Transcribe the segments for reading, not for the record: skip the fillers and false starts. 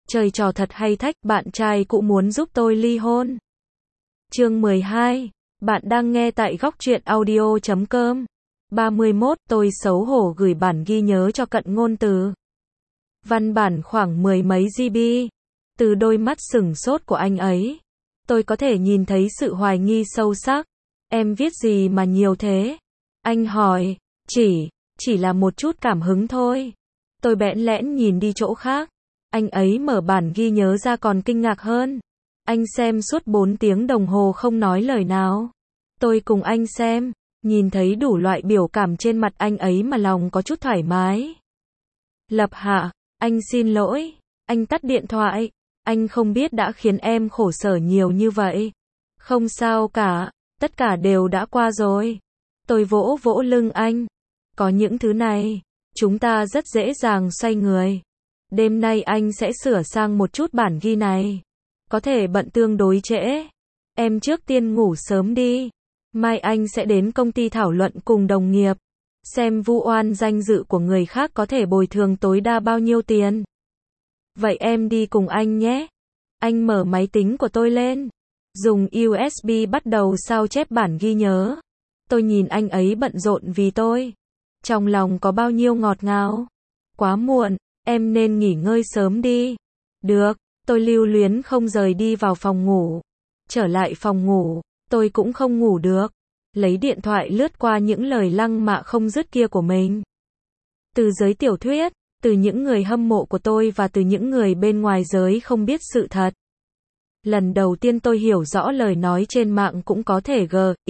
Chơi trò thật hay thách, bạn trai cũ muốn giúp tôi ly hôn. Chương 12. Bạn đang nghe tại góc truyện audio.com. 31. Tôi xấu hổ gửi bản ghi nhớ cho Cận Ngôn Từ. Văn bản khoảng 10 mấy GB. Từ đôi mắt sửng sốt của anh ấy, tôi có thể nhìn thấy sự hoài nghi sâu sắc. Em viết gì mà nhiều thế? Anh hỏi. Chỉ là một chút cảm hứng thôi. Tôi bẽn lẽn nhìn đi chỗ khác. Anh ấy mở bản ghi nhớ ra còn kinh ngạc hơn. Anh xem suốt 4 tiếng đồng hồ không nói lời nào. Tôi cùng anh xem, nhìn thấy đủ loại biểu cảm trên mặt anh ấy mà lòng có chút thoải mái. Lập Hạ, anh xin lỗi. Anh tắt điện thoại. Anh không biết đã khiến em khổ sở nhiều như vậy. Không sao cả, tất cả đều đã qua rồi. Tôi vỗ vỗ lưng anh. Có những thứ này, chúng ta rất dễ dàng xoay người. Đêm nay anh sẽ sửa sang một chút bản ghi này. Có thể bận tương đối trễ. Em trước tiên ngủ sớm đi. Mai anh sẽ đến công ty thảo luận cùng đồng nghiệp. Xem vu oan danh dự của người khác có thể bồi thường tối đa bao nhiêu tiền. Vậy em đi cùng anh nhé. Anh mở máy tính của tôi lên. Dùng USB bắt đầu sao chép bản ghi nhớ. Tôi nhìn anh ấy bận rộn vì tôi. Trong lòng có bao nhiêu ngọt ngào. Quá muộn, em nên nghỉ ngơi sớm đi. Được, tôi lưu luyến không rời đi vào phòng ngủ. Trở lại phòng ngủ, tôi cũng không ngủ được. Lấy điện thoại lướt qua những lời lăng mạ không dứt kia của mình. Từ giới tiểu thuyết, từ những người hâm mộ của tôi và từ những người bên ngoài giới không biết sự thật. Lần đầu tiên tôi hiểu rõ lời nói trên mạng cũng có thể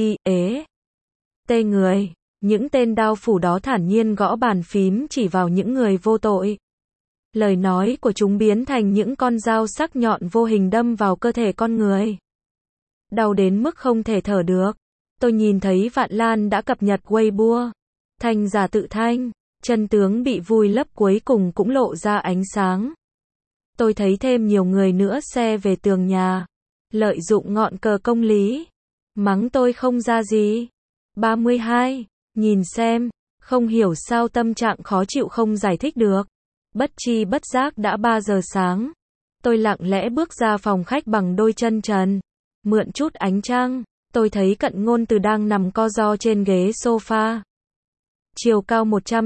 tê người. Những tên đao phủ đó thản nhiên gõ bàn phím chỉ vào những người vô tội. Lời nói của chúng biến thành những con dao sắc nhọn vô hình đâm vào cơ thể con người. Đau đến mức không thể thở được. Tôi nhìn thấy Vạn Lan đã cập nhật Weibo. Thanh giả tự thanh, chân tướng bị vùi lấp cuối cùng cũng lộ ra ánh sáng. Tôi thấy thêm nhiều người nữa xe về tường nhà. Lợi dụng ngọn cờ công lý. Mắng tôi không ra gì. 32. Nhìn xem, không hiểu sao tâm trạng khó chịu không giải thích được. Bất tri bất giác đã 3 giờ sáng. Tôi lặng lẽ bước ra phòng khách bằng đôi chân trần. Mượn chút ánh trăng, tôi thấy Cận Ngôn Từ đang nằm co ro trên ghế sofa. Chiều cao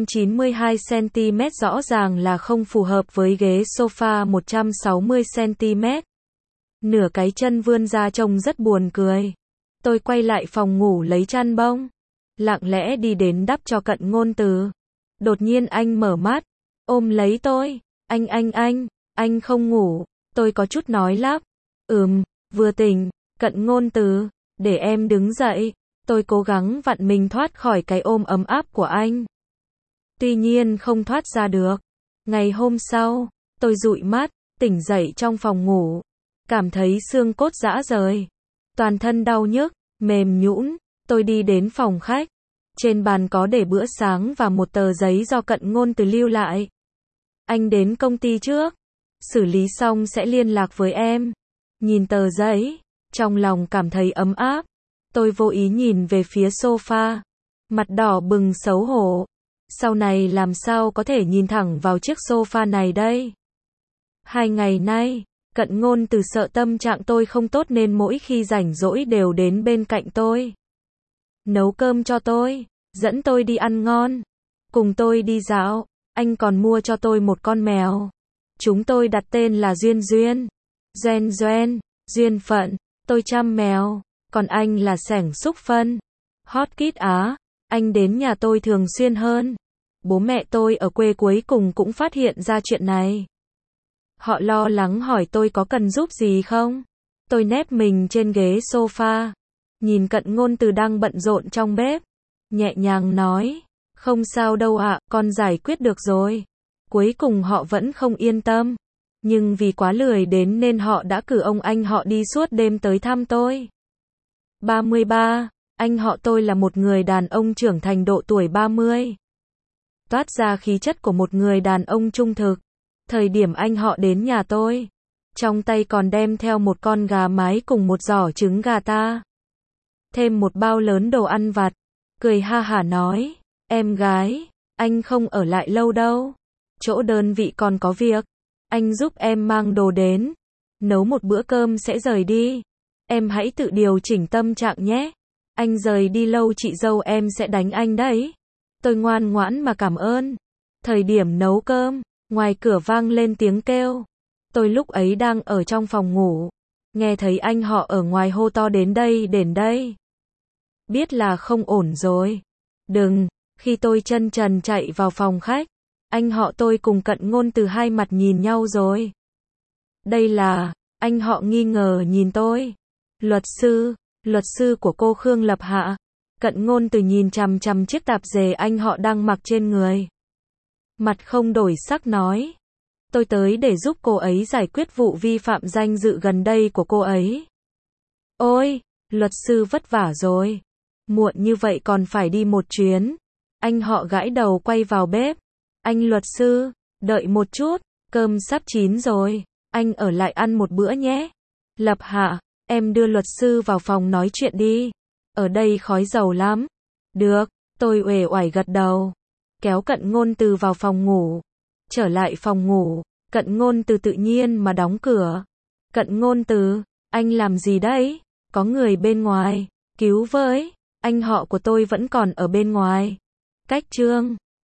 192cm rõ ràng là không phù hợp với ghế sofa 160cm. Nửa cái chân vươn ra trông rất buồn cười. Tôi quay lại phòng ngủ lấy chăn bông. Lặng lẽ đi đến đắp cho Cận Ngôn Từ. Đột nhiên anh mở mắt, ôm lấy tôi. Anh không ngủ. Tôi có chút nói lắp. Vừa tỉnh. Cận Ngôn Từ, để em đứng dậy. Tôi cố gắng vặn mình thoát khỏi cái ôm ấm áp của anh. Tuy nhiên không thoát ra được. Ngày hôm sau, tôi dụi mắt, tỉnh dậy trong phòng ngủ. Cảm thấy xương cốt rã rời. Toàn thân đau nhức, mềm nhũn. Tôi đi đến phòng khách. Trên bàn có để bữa sáng và một tờ giấy do Cận Ngôn Từ lưu lại. Anh đến công ty trước. Xử lý xong sẽ liên lạc với em. Nhìn tờ giấy, trong lòng cảm thấy ấm áp. Tôi vô ý nhìn về phía sofa. Mặt đỏ bừng xấu hổ. Sau này làm sao có thể nhìn thẳng vào chiếc sofa này đây? 2 ngày nay, Cận Ngôn Từ sợ tâm trạng tôi không tốt nên mỗi khi rảnh rỗi đều đến bên cạnh tôi. Nấu cơm cho tôi, dẫn tôi đi ăn ngon, cùng tôi đi dạo, anh còn mua cho tôi một con mèo. Chúng tôi đặt tên là Duyên, duyên phận, tôi chăm mèo, còn anh là Sẻng xúc phân. Hot Kid Á, anh đến nhà tôi thường xuyên hơn. Bố mẹ tôi ở quê cuối cùng cũng phát hiện ra chuyện này. Họ lo lắng hỏi tôi có cần giúp gì không? Tôi nép mình trên ghế sofa. Nhìn Cận Ngôn Từ đang bận rộn trong bếp. Nhẹ nhàng nói. Không sao đâu ạ, con giải quyết được rồi. Cuối cùng họ vẫn không yên tâm. Nhưng vì quá lười đến nên họ đã cử ông anh họ đi suốt đêm tới thăm tôi. 33. Anh họ tôi là một người đàn ông trưởng thành độ tuổi 30. Toát ra khí chất của một người đàn ông trung thực. Thời điểm anh họ đến nhà tôi, trong tay còn đem theo một con gà mái cùng một giỏ trứng gà ta. Thêm một bao lớn đồ ăn vặt. Cười ha hả nói. Em gái, anh không ở lại lâu đâu. Chỗ đơn vị còn có việc. Anh giúp em mang đồ đến. Nấu một bữa cơm sẽ rời đi. Em hãy tự điều chỉnh tâm trạng nhé. Anh rời đi lâu chị dâu em sẽ đánh anh đấy. Tôi ngoan ngoãn mà cảm ơn. Thời điểm nấu cơm, ngoài cửa vang lên tiếng kêu. Tôi lúc ấy đang ở trong phòng ngủ. Nghe thấy anh họ ở ngoài hô to đến đây. Biết là không ổn rồi. Đừng, khi tôi chân trần chạy vào phòng khách, anh họ tôi cùng Cận Ngôn Từ hai mặt nhìn nhau rồi. Đây là, anh họ nghi ngờ nhìn tôi. Luật sư của cô Khương Lập Hạ. Cận Ngôn Từ nhìn chằm chằm chiếc tạp dề anh họ đang mặc trên người. Mặt không đổi sắc nói. Tôi tới để giúp cô ấy giải quyết vụ vi phạm danh dự gần đây của cô ấy. Ôi, luật sư vất vả rồi. Muộn như vậy còn phải đi một chuyến. Anh họ gãi đầu quay vào bếp. Anh luật sư, đợi một chút, cơm sắp chín rồi. Anh ở lại ăn một bữa nhé. Lập Hạ, em đưa luật sư vào phòng nói chuyện đi. Ở đây khói dầu lắm. Được, tôi uể oải gật đầu. Kéo Cận Ngôn Từ vào phòng ngủ. Trở lại phòng ngủ, Cận Ngôn Từ tự nhiên mà đóng cửa. Cận Ngôn Từ, anh làm gì đấy? Có người bên ngoài, cứu với. Anh họ của tôi vẫn còn ở bên ngoài. Cách chương